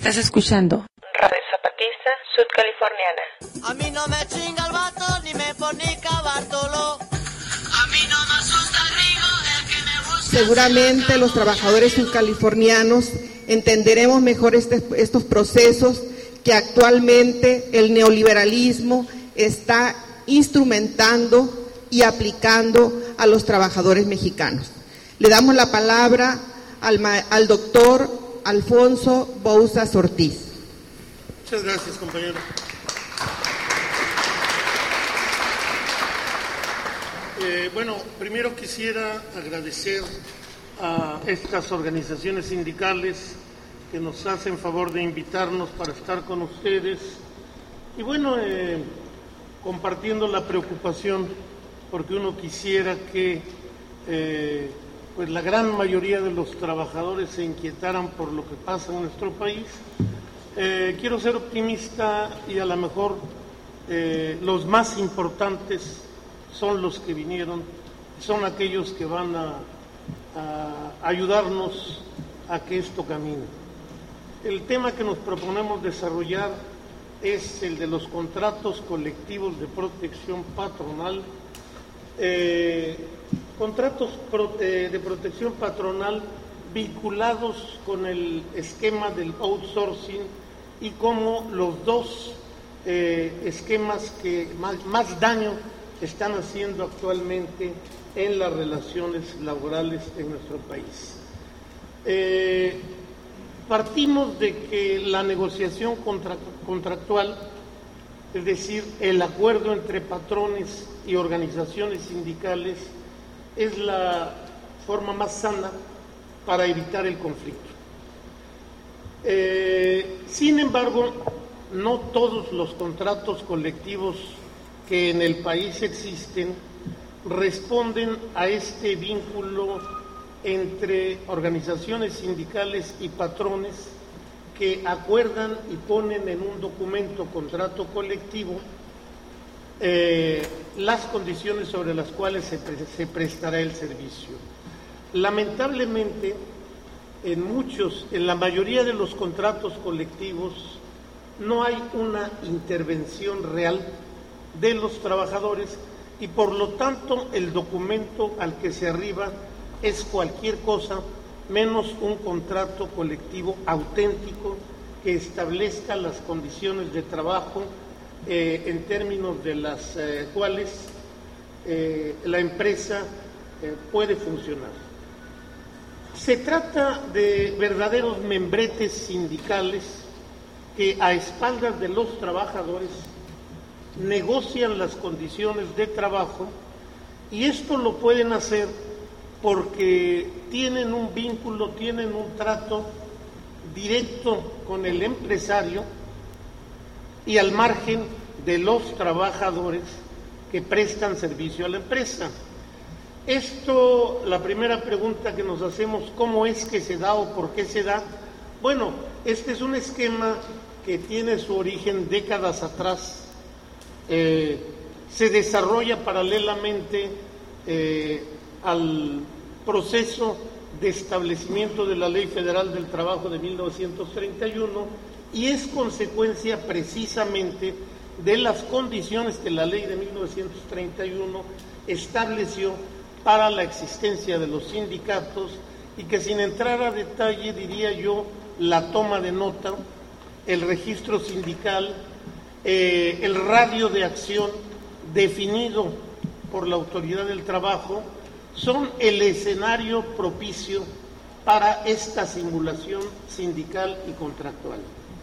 Estás escuchando Radio Zapatista Sudcaliforniana. A mí no me chinga el vato, ni me fornica Bartolo. A mí no me asusta el río, el que me busca. Seguramente los trabajadores sudcalifornianos entenderemos mejor estos procesos que actualmente el neoliberalismo está instrumentando y aplicando a los trabajadores mexicanos. Le damos la palabra al doctor Alfonso Bouzas Ortiz. Muchas gracias, compañero. Bueno, primero quisiera agradecer a estas organizaciones sindicales que nos hacen favor de invitarnos para estar con ustedes y bueno, compartiendo la preocupación porque uno quisiera que pues la gran mayoría de los trabajadores se inquietaran por lo que pasa en nuestro país. Quiero ser optimista y a lo mejor los más importantes son los que vinieron, son aquellos que van a ayudarnos a que esto camine. El tema que nos proponemos desarrollar es el de los contratos colectivos de protección patronal, contratos de protección patronal vinculados con el esquema del outsourcing y como los dos esquemas que más daño están haciendo actualmente en las relaciones laborales en nuestro país. Partimos de que la negociación contractual, es decir, el acuerdo entre patrones y organizaciones sindicales, es la forma más sana para evitar el conflicto. Sin embargo, no todos los contratos colectivos que en el país existen responden a este vínculo entre organizaciones sindicales y patrones que acuerdan y ponen en un documento contrato colectivo las condiciones sobre las cuales se prestará el servicio. Lamentablemente, en la mayoría de los contratos colectivos no hay una intervención real de los trabajadores y por lo tanto el documento al que se arriba es cualquier cosa menos un contrato colectivo auténtico que establezca las condiciones de trabajo en términos de las cuales la empresa puede funcionar. Se trata de verdaderos membretes sindicales que a espaldas de los trabajadores negocian las condiciones de trabajo y esto lo pueden hacer porque tienen un vínculo, tienen un trato directo con el empresario y al margen de los trabajadores que prestan servicio a la empresa. Esto, la primera pregunta que nos hacemos, ¿cómo es que se da o por qué se da? Bueno, este es un esquema que tiene su origen décadas atrás. Se desarrolla paralelamente al proceso de establecimiento de la Ley Federal del Trabajo de 1931 y es consecuencia precisamente de las condiciones que la Ley de 1931 estableció para la existencia de los sindicatos y que, sin entrar a detalle, diría yo, la toma de nota, el registro sindical, el radio de acción definido por la Autoridad del Trabajo son el escenario propicio para esta simulación sindical y contractual.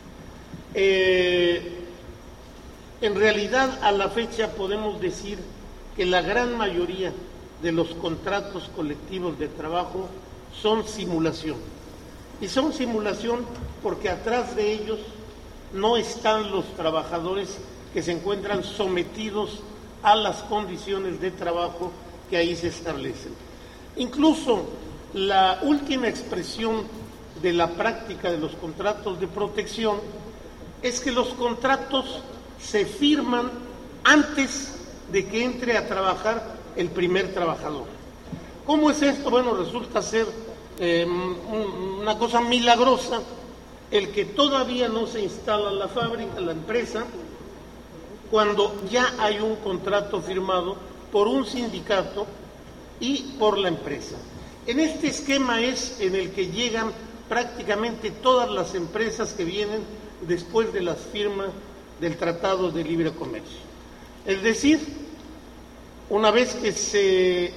En realidad, a la fecha podemos decir que la gran mayoría de los contratos colectivos de trabajo son simulación. Y son simulación porque atrás de ellos no están los trabajadores que se encuentran sometidos a las condiciones de trabajo que ahí se establecen. Incluso la última expresión de la práctica de los contratos de protección es que los contratos se firman antes de que entre a trabajar el primer trabajador. ¿Cómo es esto? Bueno, resulta ser una cosa milagrosa el que todavía no se instala la fábrica, la empresa, cuando ya hay un contrato firmado por un sindicato y por la empresa. En este esquema es en el que llegan prácticamente todas las empresas que vienen después de las firmas del Tratado de Libre Comercio. Es decir, una vez que se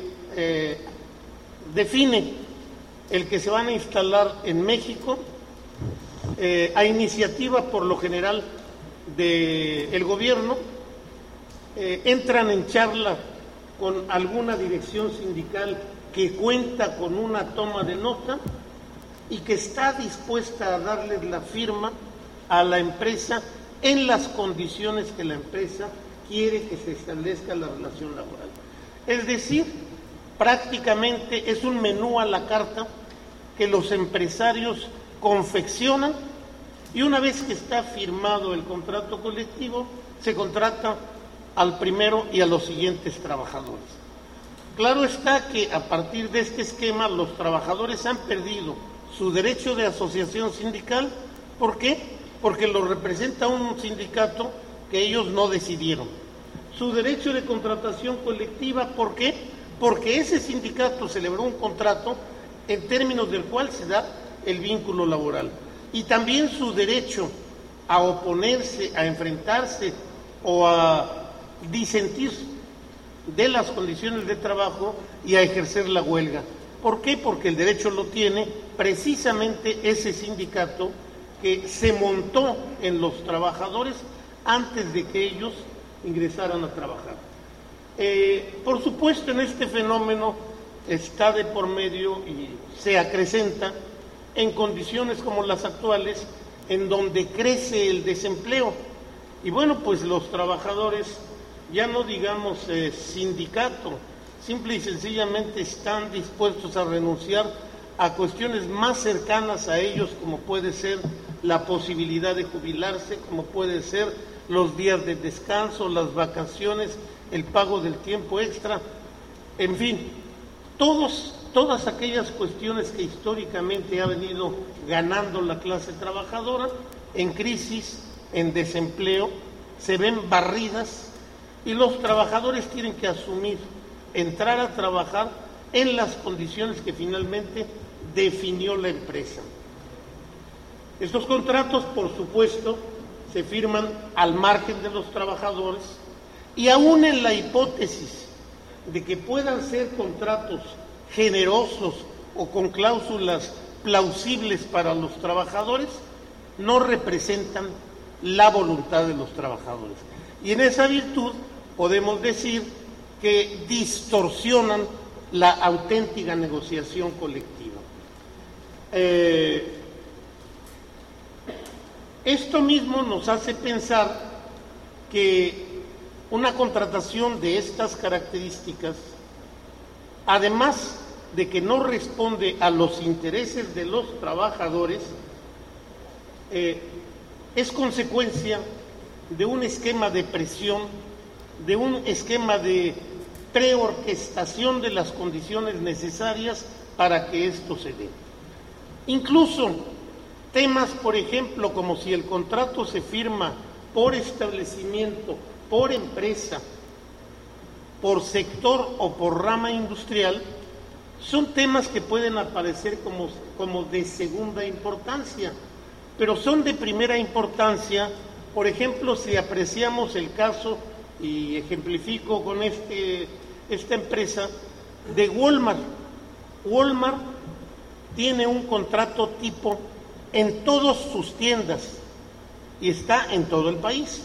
define el que se van a instalar en México, a iniciativa por lo general del gobierno, entran en charla con alguna dirección sindical que cuenta con una toma de nota y que está dispuesta a darles la firma a la empresa en las condiciones que la empresa quiere que se establezca la relación laboral. Es decir, prácticamente es un menú a la carta que los empresarios confeccionan, y una vez que está firmado el contrato colectivo, se contrata al primero y a los siguientes trabajadores. Claro está que a partir de este esquema los trabajadores han perdido su derecho de asociación sindical. ¿Por qué? Porque lo representa un sindicato que ellos no decidieron. Su derecho de contratación colectiva, ¿por qué? Porque ese sindicato celebró un contrato en términos del cual se da el vínculo laboral. Y también su derecho a oponerse, a enfrentarse o a disentir de las condiciones de trabajo y a ejercer la huelga. ¿Por qué? Porque el derecho lo tiene precisamente ese sindicato que se montó en los trabajadores antes de que ellos ingresaran a trabajar. Por supuesto, en este fenómeno está de por medio y se acrecenta en condiciones como las actuales, en donde crece el desempleo. Y bueno, pues los trabajadores, ya no digamos sindicato, simple y sencillamente están dispuestos a renunciar a cuestiones más cercanas a ellos, como puede ser la posibilidad de jubilarse, como puede ser los días de descanso, las vacaciones, el pago del tiempo extra, en fin, todas aquellas cuestiones que históricamente ha venido ganando la clase trabajadora, en crisis, en desempleo, se ven barridas, y los trabajadores tienen que asumir, entrar a trabajar en las condiciones que finalmente definió la empresa. Estos contratos, por supuesto, se firman al margen de los trabajadores, y aún en la hipótesis de que puedan ser contratos generosos o con cláusulas plausibles para los trabajadores, no representan la voluntad de los trabajadores. Y en esa virtud podemos decir que distorsionan la auténtica negociación colectiva. Esto mismo nos hace pensar que una contratación de estas características, además de que no responde a los intereses de los trabajadores, es consecuencia de un esquema de presión, de un esquema de preorquestación de las condiciones necesarias para que esto se dé. Incluso temas, por ejemplo, como si el contrato se firma por establecimiento, por empresa, por sector o por rama industrial, son temas que pueden aparecer como de segunda importancia, pero son de primera importancia. Por ejemplo, si apreciamos el caso, y ejemplifico con esta empresa de Walmart. Walmart tiene un contrato tipo en todas sus tiendas y está en todo el país,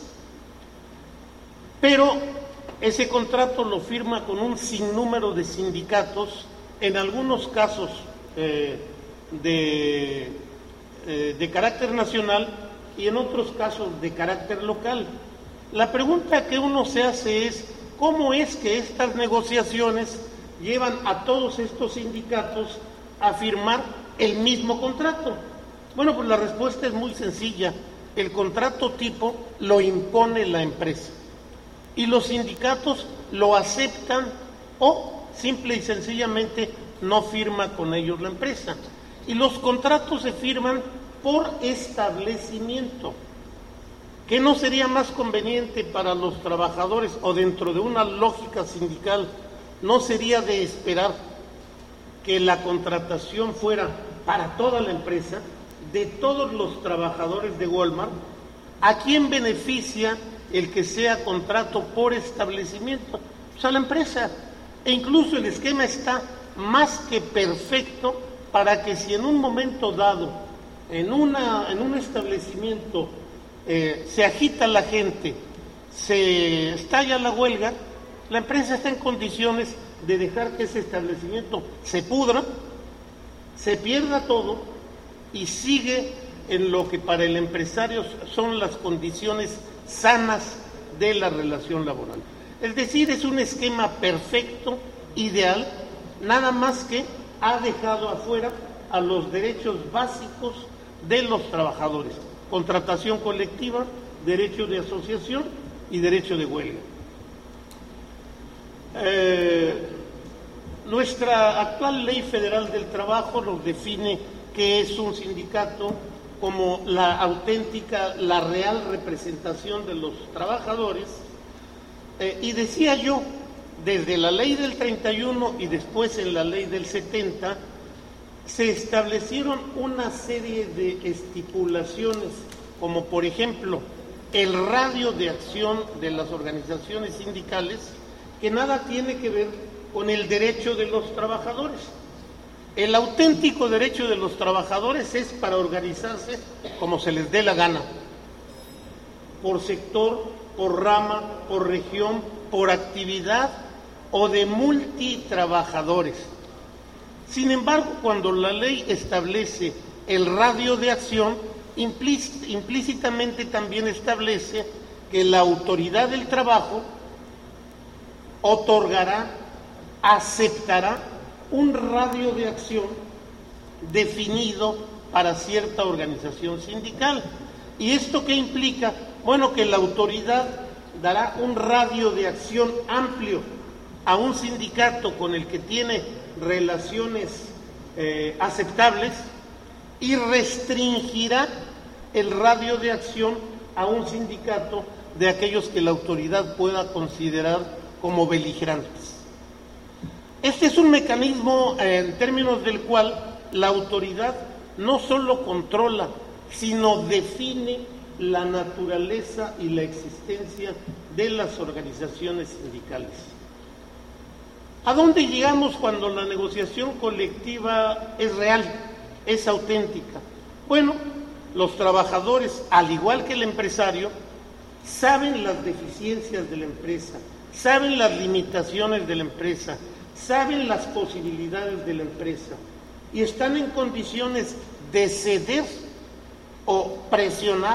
pero ese contrato lo firma con un sinnúmero de sindicatos, en algunos casos de carácter nacional y en otros casos de carácter local. La pregunta que uno se hace es, ¿cómo es que estas negociaciones llevan a todos estos sindicatos a firmar el mismo contrato? Bueno, pues la respuesta es muy sencilla. El contrato tipo lo impone la empresa y los sindicatos lo aceptan o simple y sencillamente no firma con ellos la empresa. Y los contratos se firman por establecimiento. ¿Qué no sería más conveniente para los trabajadores, o dentro de una lógica sindical, no sería de esperar que la contratación fuera para toda la empresa, de todos los trabajadores de Walmart? ¿A quién beneficia el que sea contrato por establecimiento? Pues a la empresa. E incluso el esquema está más que perfecto para que si en un momento dado, en un establecimiento, se agita la gente, se estalla la huelga, la empresa está en condiciones de dejar que ese establecimiento se pudra, se pierda todo y sigue en lo que para el empresario son las condiciones sanas de la relación laboral. Es decir, es un esquema perfecto, ideal, nada más que ha dejado afuera a los derechos básicos de los trabajadores: contratación colectiva, derecho de asociación y derecho de huelga. Nuestra actual Ley Federal del Trabajo nos define qué es un sindicato como la auténtica, la real representación de los trabajadores, y decía yo, desde la Ley del 31 y después en la Ley del 70, se establecieron una serie de estipulaciones, como por ejemplo el radio de acción de las organizaciones sindicales, que nada tiene que ver con el derecho de los trabajadores. El auténtico derecho de los trabajadores es para organizarse como se les dé la gana, por sector, por rama, por región, por actividad o de multitrabajadores. Sin embargo, cuando la ley establece el radio de acción, implícitamente también establece que la autoridad del trabajo otorgará, aceptará un radio de acción definido para cierta organización sindical. ¿Y esto qué implica? Bueno, que la autoridad dará un radio de acción amplio a un sindicato con el que tiene relaciones aceptables, y restringirá el radio de acción a un sindicato de aquellos que la autoridad pueda considerar como beligerantes. Este es un mecanismo en términos del cual la autoridad no solo controla, sino define la naturaleza y la existencia de las organizaciones sindicales. ¿A dónde llegamos cuando la negociación colectiva es real, es auténtica? Bueno, los trabajadores, al igual que el empresario, saben las deficiencias de la empresa, saben las limitaciones de la empresa, saben las posibilidades de la empresa y están en condiciones de ceder o presionar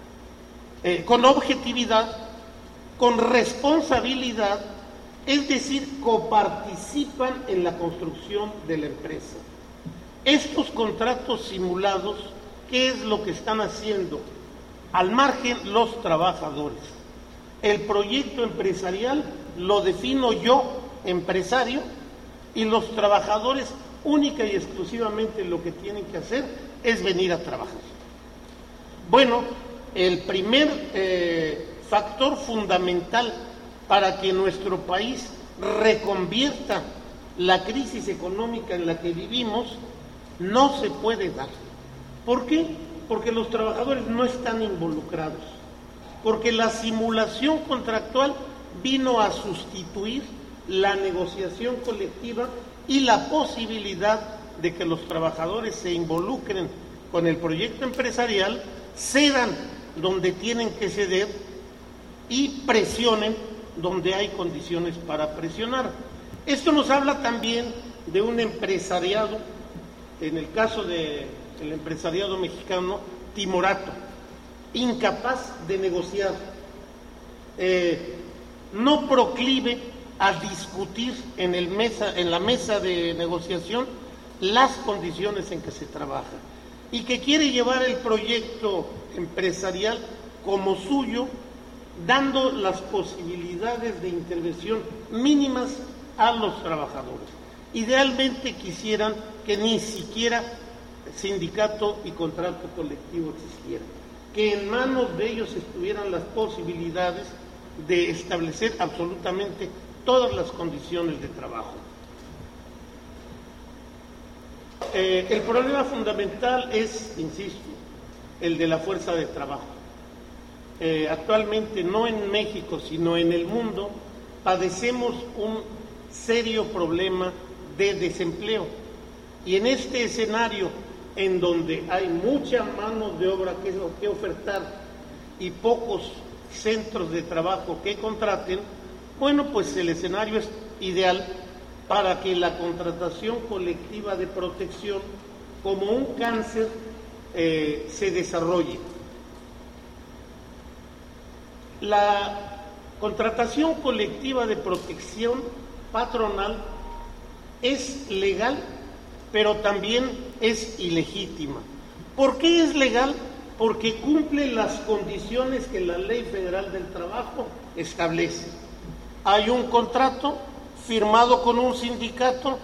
con objetividad, con responsabilidad, es decir, coparticipan en la construcción de la empresa. Estos contratos simulados, ¿qué es lo que están haciendo? Al margen los trabajadores. El proyecto empresarial lo defino yo, empresario, y los trabajadores única y exclusivamente lo que tienen que hacer es venir a trabajar. Bueno, el primer factor fundamental para que nuestro país reconvierta la crisis económica en la que vivimos no se puede dar. ¿Por qué? Porque los trabajadores no están involucrados, porque la simulación contractual vino a sustituir la negociación colectiva y la posibilidad de que los trabajadores se involucren con el proyecto empresarial, cedan donde tienen que ceder y presionen donde hay condiciones para presionar. Esto nos habla también de un empresariado, en el caso del empresariado mexicano, timorato, incapaz de negociar, no proclive a discutir en la mesa de negociación las condiciones en que se trabaja, y que quiere llevar el proyecto empresarial como suyo, dando las posibilidades de intervención mínimas a los trabajadores. Idealmente quisieran que ni siquiera sindicato y contrato colectivo existiera, que en manos de ellos estuvieran las posibilidades de establecer absolutamente todas las condiciones de trabajo. El problema fundamental es, insisto, el de la fuerza de trabajo. Actualmente, no en México, sino en el mundo, padecemos un serio problema de desempleo. Y en este escenario, en donde hay mucha mano de obra que ofertar y pocos centros de trabajo que contraten, bueno, pues el escenario es ideal para que la contratación colectiva de protección, como un cáncer, se desarrolle. La contratación colectiva de protección patronal es legal, pero también es ilegítima. ¿Por qué es legal? Porque cumple las condiciones que la Ley Federal del Trabajo establece. Hay un contrato firmado con un sindicato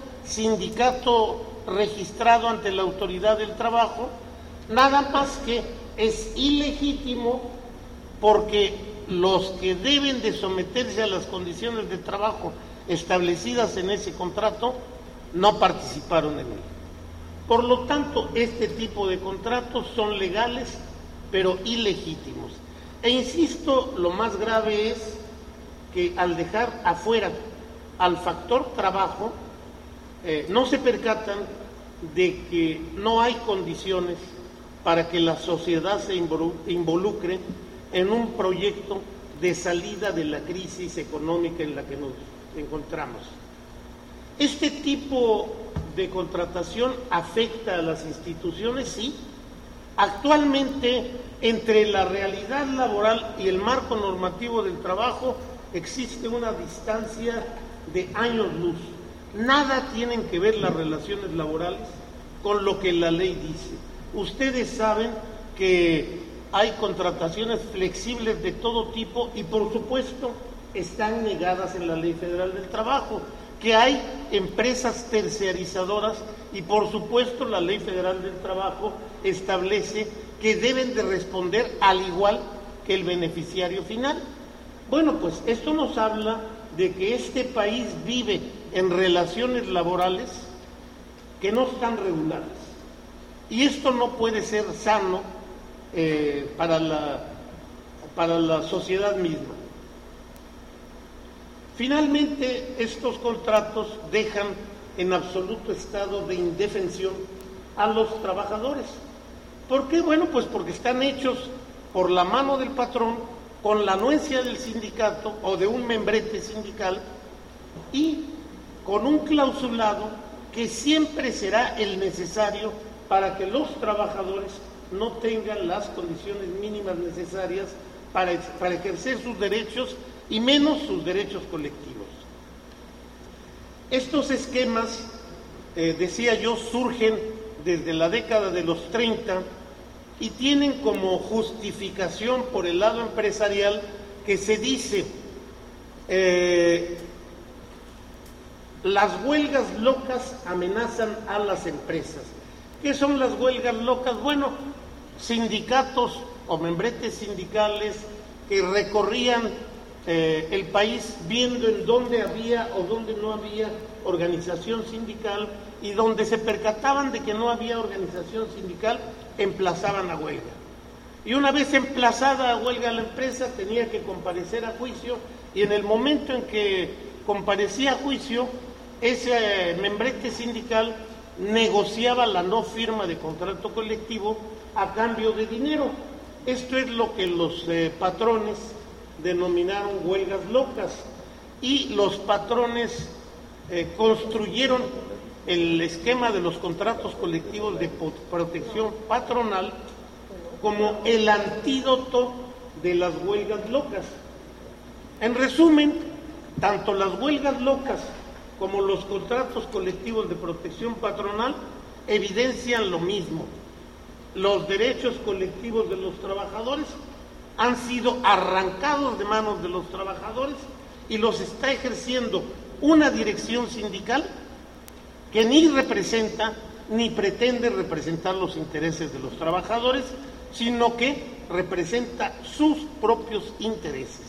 registrado ante la Autoridad del Trabajo, nada más que es ilegítimo porque los que deben de someterse a las condiciones de trabajo establecidas en ese contrato no participaron en él. Por lo tanto, este tipo de contratos son legales, pero ilegítimos. E insisto, lo más grave es que al dejar afuera al factor trabajo, no se percatan de que no hay condiciones para que la sociedad se involucre en un proyecto de salida de la crisis económica en la que nos encontramos. Este tipo de contratación afecta a las instituciones, sí. Actualmente, entre la realidad laboral y el marco normativo del trabajo existe una distancia de años luz. Nada tienen que ver las relaciones laborales con lo que la ley dice. Ustedes saben que hay contrataciones flexibles de todo tipo y, por supuesto, están negadas en la Ley Federal del Trabajo, que hay empresas terciarizadoras y, por supuesto, la Ley Federal del Trabajo establece que deben de responder al igual que el beneficiario final. Bueno, pues esto nos habla de que este país vive en relaciones laborales que no están reguladas. Y esto no puede ser sano para la sociedad misma. Finalmente, estos contratos dejan en absoluto estado de indefensión a los trabajadores. ¿Por qué? Bueno, pues porque están hechos por la mano del patrón, con la anuencia del sindicato o de un membrete sindical y con un clausulado que siempre será el necesario para que los trabajadores no tengan las condiciones mínimas necesarias para ejercer sus derechos y menos sus derechos colectivos. Estos esquemas, decía yo, surgen desde la década de los 30 y tienen como justificación por el lado empresarial que se dice las huelgas locas amenazan a las empresas. ¿Qué son las huelgas locas? Bueno, sindicatos o membretes sindicales que recorrían el país viendo en dónde había o dónde no había organización sindical y donde se percataban de que no había organización sindical, emplazaban a huelga. Y una vez emplazada a huelga la empresa tenía que comparecer a juicio y en el momento en que comparecía a juicio, ese membrete sindical negociaba la no firma de contrato colectivo a cambio de dinero. Esto es lo que los patrones denominaron huelgas locas y los patrones construyeron el esquema de los contratos colectivos de protección patronal como el antídoto de las huelgas locas. En resumen, tanto las huelgas locas como los contratos colectivos de protección patronal evidencian lo mismo. Los derechos colectivos de los trabajadores han sido arrancados de manos de los trabajadores y los está ejerciendo una dirección sindical que ni representa ni pretende representar los intereses de los trabajadores, sino que representa sus propios intereses.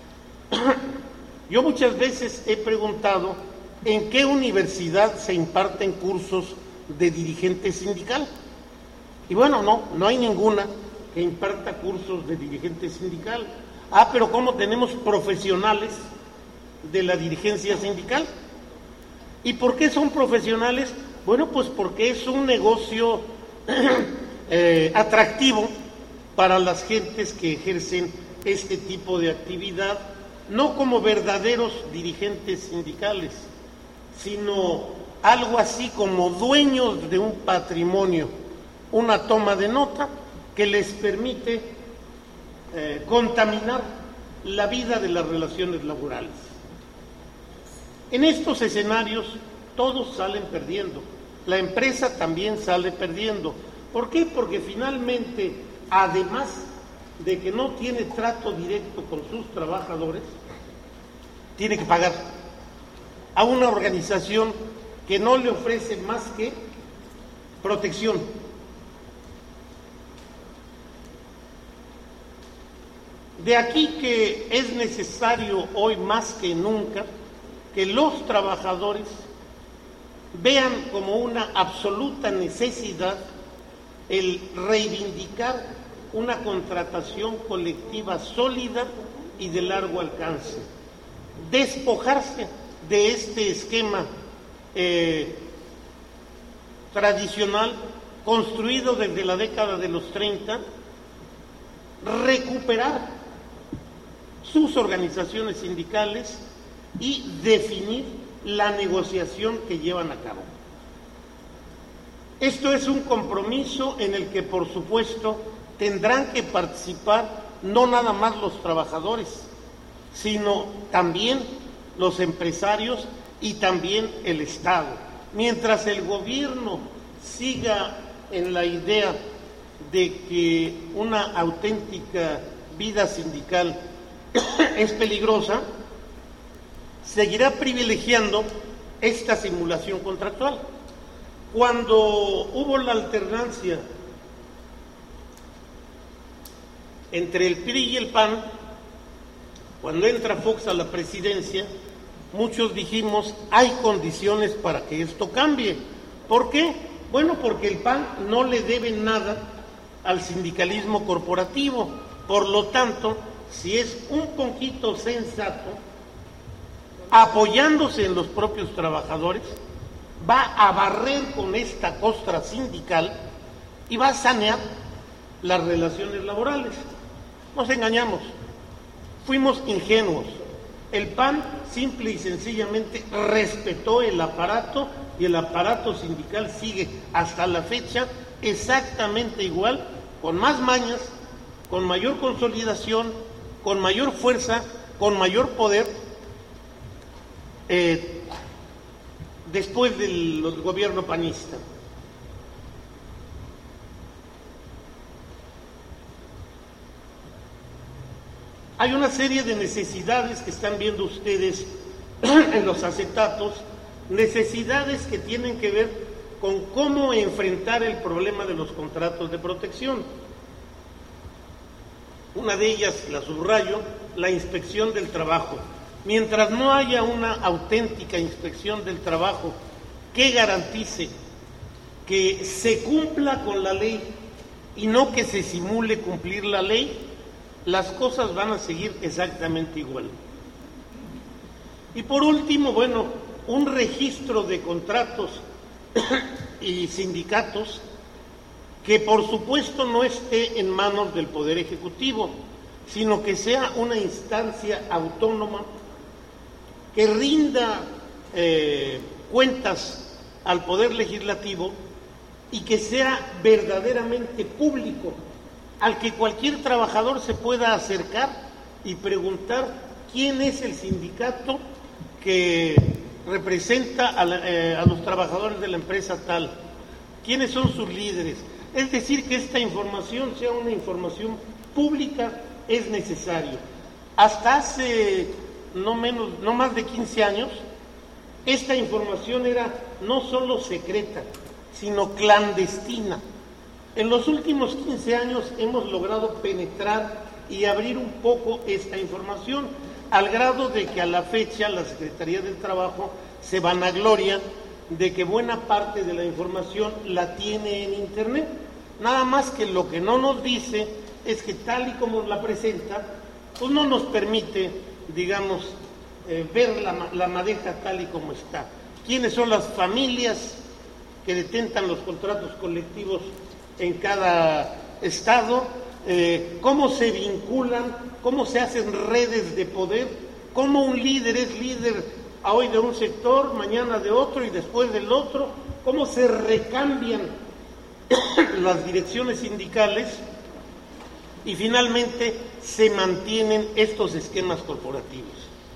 Yo muchas veces he preguntado en qué universidad se imparten cursos de dirigente sindical. Y bueno, no hay ninguna que imparta cursos de dirigente sindical. Pero ¿cómo tenemos profesionales de la dirigencia sindical? ¿Y por qué son profesionales? Bueno, pues porque es un negocio atractivo para las gentes que ejercen este tipo de actividad, no como verdaderos dirigentes sindicales, sino algo así como dueños de un patrimonio, una toma de nota que les permite contaminar la vida de las relaciones laborales. En estos escenarios todos salen perdiendo, la empresa también sale perdiendo. ¿Por qué? Porque finalmente, además de que no tiene trato directo con sus trabajadores, tiene que pagar a una organización que no le ofrece más que protección. De aquí que es necesario hoy más que nunca que los trabajadores vean como una absoluta necesidad el reivindicar una contratación colectiva sólida y de largo alcance, despojarse de este esquema tradicional construido desde la década de los 30, recuperar sus organizaciones sindicales y definir la negociación que llevan a cabo. Esto es un compromiso en el que, por supuesto, tendrán que participar no nada más los trabajadores, sino también los empresarios y también el Estado. Mientras el gobierno siga en la idea de que una auténtica vida sindical es peligrosa, seguirá privilegiando esta simulación contractual. Cuando hubo la alternancia entre el PRI y el PAN, cuando entra Fox a la presidencia, muchos dijimos, hay condiciones para que esto cambie. ¿Por qué? Bueno, porque el PAN no le debe nada al sindicalismo corporativo. Por lo tanto, si es un poquito sensato, apoyándose en los propios trabajadores, va a barrer con esta costra sindical y va a sanear las relaciones laborales. Nos engañamos, fuimos ingenuos. El PAN simple y sencillamente respetó el aparato y el aparato sindical sigue hasta la fecha exactamente igual, con más mañas, con mayor consolidación, con mayor fuerza, con mayor poder, después del gobierno panista. Hay una serie de necesidades que están viendo ustedes en los acetatos, necesidades que tienen que ver con cómo enfrentar el problema de los contratos de protección. Una de ellas, la subrayo, la inspección del trabajo. Mientras no haya una auténtica inspección del trabajo que garantice que se cumpla con la ley y no que se simule cumplir la ley, las cosas van a seguir exactamente igual. Y por último, bueno, un registro de contratos y sindicatos que por supuesto no esté en manos del Poder Ejecutivo, sino que sea una instancia autónoma que rinda cuentas al Poder Legislativo y que sea verdaderamente público, al que cualquier trabajador se pueda acercar y preguntar quién es el sindicato que representa a los trabajadores de la empresa tal, quiénes son sus líderes. Es decir, que esta información sea una información pública es necesario. Hasta hace no más de 15 años, esta información era no solo secreta, sino clandestina. En los últimos 15 años hemos logrado penetrar y abrir un poco esta información, al grado de que a la fecha la Secretaría del Trabajo se vanagloria de que buena parte de la información la tiene en Internet. Nada más que lo que no nos dice es que tal y como la presenta, pues no nos permite, digamos, ver la madeja tal y como está. ¿Quiénes son las familias que detentan los contratos colectivos en cada estado? ¿Cómo se vinculan? ¿Cómo se hacen redes de poder? ¿Cómo un líder es líder hoy de un sector, mañana de otro y después del otro? ¿Cómo se recambian las direcciones sindicales? Y finalmente se mantienen estos esquemas corporativos.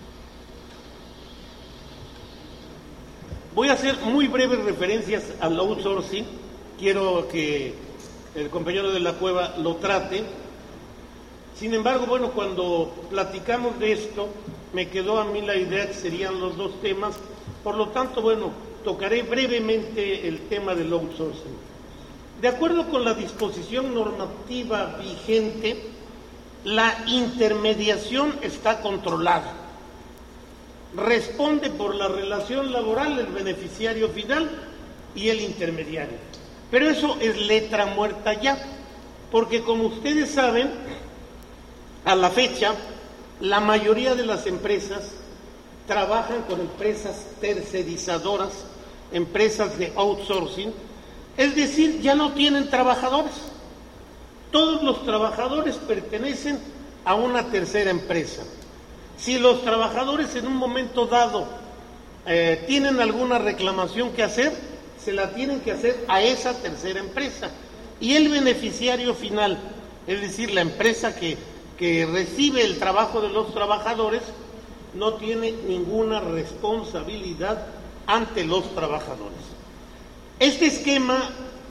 Voy a hacer muy breves referencias al outsourcing. Quiero que el compañero de la Cueva lo trate. Sin embargo, bueno, cuando platicamos de esto, me quedó a mí la idea que serían los dos temas. Por lo tanto, bueno, tocaré brevemente el tema del outsourcing. De acuerdo con la disposición normativa vigente, la intermediación está controlada. Responde por la relación laboral el beneficiario final y el intermediario. Pero eso es letra muerta ya, porque como ustedes saben, a la fecha, la mayoría de las empresas trabajan con empresas tercerizadoras, empresas de outsourcing, es decir, ya no tienen trabajadores. Todos los trabajadores pertenecen a una tercera empresa. Si los trabajadores en un momento dado tienen alguna reclamación que hacer, se la tienen que hacer a esa tercera empresa. Y el beneficiario final, es decir, la empresa que recibe el trabajo de los trabajadores, no tiene ninguna responsabilidad ante los trabajadores. Este esquema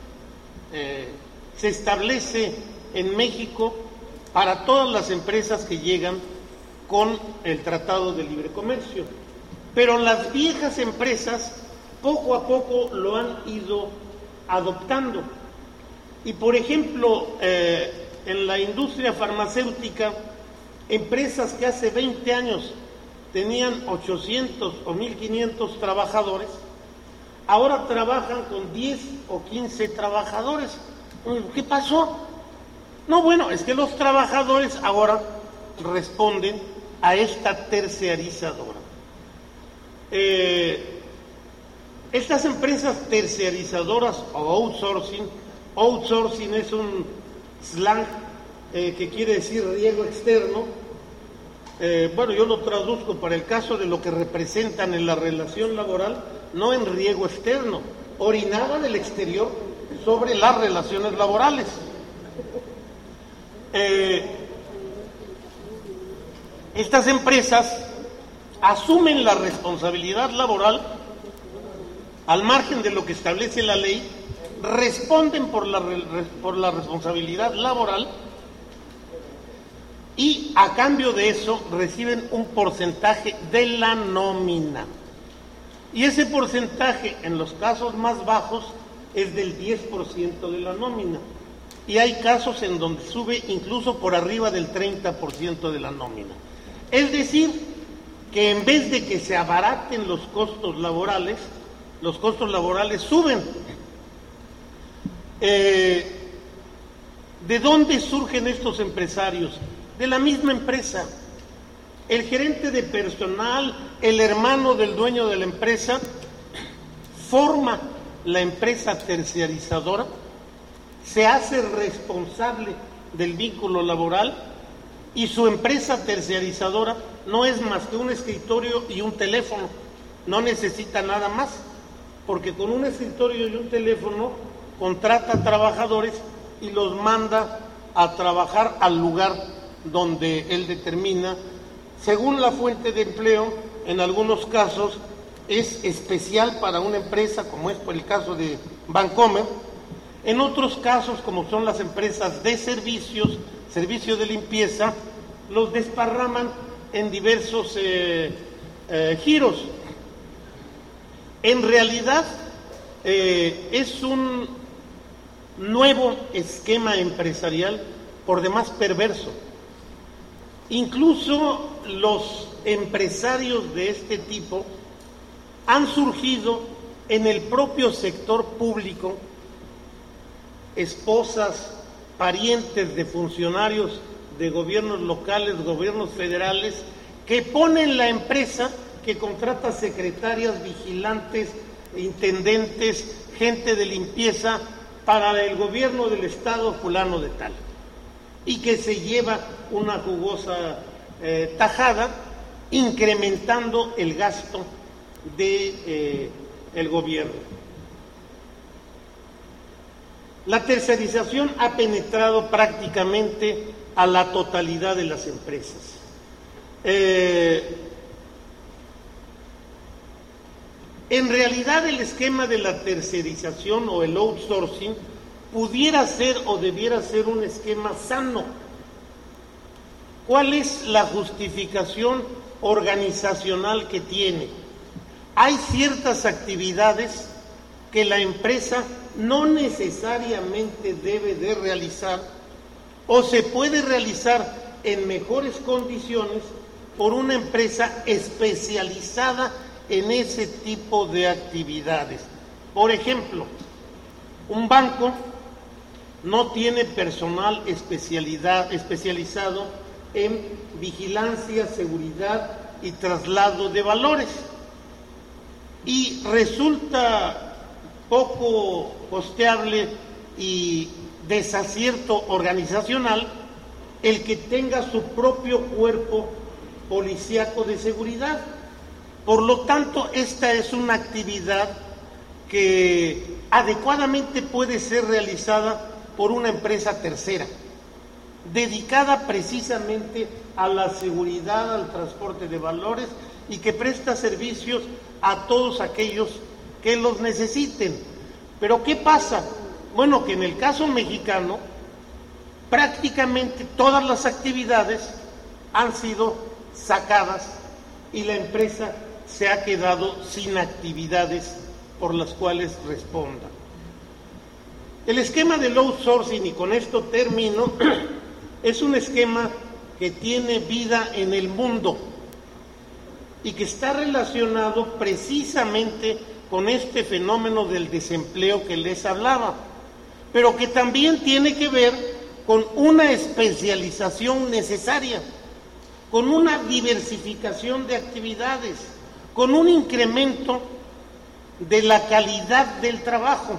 se establece en México para todas las empresas que llegan con el Tratado de Libre Comercio, pero las viejas empresas poco a poco lo han ido adoptando. Y por ejemplo, en la industria farmacéutica, empresas que hace 20 años tenían 800 o 1,500 trabajadores, ahora trabajan con 10 o 15 trabajadores. ¿Qué pasó? No, bueno, es que los trabajadores ahora responden a esta terciarizadora. Estas empresas terciarizadoras o outsourcing es un slang que quiere decir riego externo. Bueno, yo lo traduzco para el caso de lo que representan en la relación laboral, no en riego externo, orinada del exterior sobre las relaciones laborales. Estas empresas asumen la responsabilidad laboral al margen de lo que establece la ley, responden por la responsabilidad laboral y a cambio de eso reciben un porcentaje de la nómina. Y ese porcentaje en los casos más bajos es del 10% de la nómina. Y hay casos en donde sube incluso por arriba del 30% de la nómina. Es decir, que en vez de que se abaraten los costos laborales suben. ¿De dónde surgen estos empresarios? De la misma empresa. El gerente de personal, el hermano del dueño de la empresa, forma la empresa terciarizadora, se hace responsable del vínculo laboral y su empresa terciarizadora no es más que un escritorio y un teléfono, no necesita nada más, porque con un escritorio y un teléfono contrata trabajadores y los manda a trabajar al lugar donde él determina. Según la fuente de empleo, en algunos casos es especial para una empresa, como es por el caso de Bancomer. En otros casos, como son las empresas de servicios de limpieza, los desparraman en diversos giros. En realidad, es un nuevo esquema empresarial por demás perverso. Incluso los empresarios de este tipo han surgido en el propio sector público, esposas, parientes de funcionarios de gobiernos locales, gobiernos federales, que ponen la empresa que contrata secretarias, vigilantes, intendentes, gente de limpieza para el gobierno del estado fulano de tal, y que se lleva una jugosa tajada, incrementando el gasto de el gobierno. La tercerización ha penetrado prácticamente a la totalidad de las empresas. En realidad el esquema de la tercerización o el outsourcing pudiera ser o debiera ser un esquema sano. ¿Cuál es la justificación organizacional que tiene? Hay ciertas actividades que la empresa no necesariamente debe de realizar o se puede realizar en mejores condiciones por una empresa especializada en ese tipo de actividades. Por ejemplo, un banco no tiene personal especializado en vigilancia, seguridad y traslado de valores, y resulta poco costeable y desacierto organizacional el que tenga su propio cuerpo policíaco de seguridad. Por lo tanto, esta es una actividad que adecuadamente puede ser realizada por una empresa tercera, dedicada precisamente a la seguridad, al transporte de valores y que presta servicios a todos aquellos que los necesiten. Pero ¿qué pasa? Bueno, que en el caso mexicano prácticamente todas las actividades han sido sacadas y la empresa se ha quedado sin actividades por las cuales responda. El esquema del outsourcing, y con esto termino, es un esquema que tiene vida en el mundo y que está relacionado precisamente con este fenómeno del desempleo que les hablaba, pero que también tiene que ver con una especialización necesaria, con una diversificación de actividades, con un incremento de la calidad del trabajo.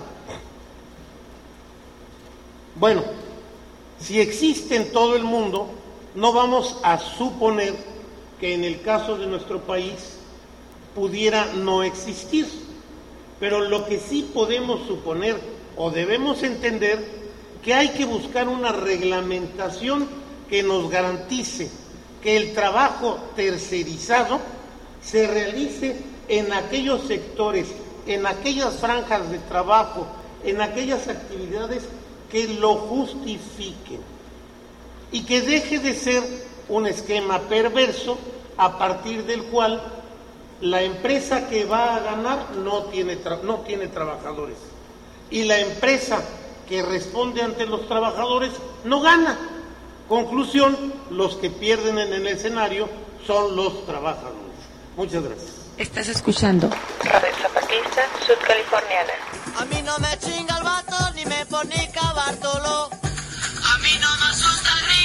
Bueno, si existe en todo el mundo, no vamos a suponer que en el caso de nuestro país pudiera no existir, pero lo que sí podemos suponer o debemos entender que hay que buscar una reglamentación que nos garantice que el trabajo tercerizado se realice en aquellos sectores, en aquellas franjas de trabajo, en aquellas actividades que lo justifiquen y que deje de ser un esquema perverso a partir del cual la empresa que va a ganar no tiene trabajadores y la empresa que responde ante los trabajadores no gana. Conclusión, los que pierden en el escenario son los trabajadores. Muchas gracias. Estás escuchando Radio Zapatista Sudcaliforniana. A mí no me chinga el vato ni me pone cabartolo. A mí no me asusta el río.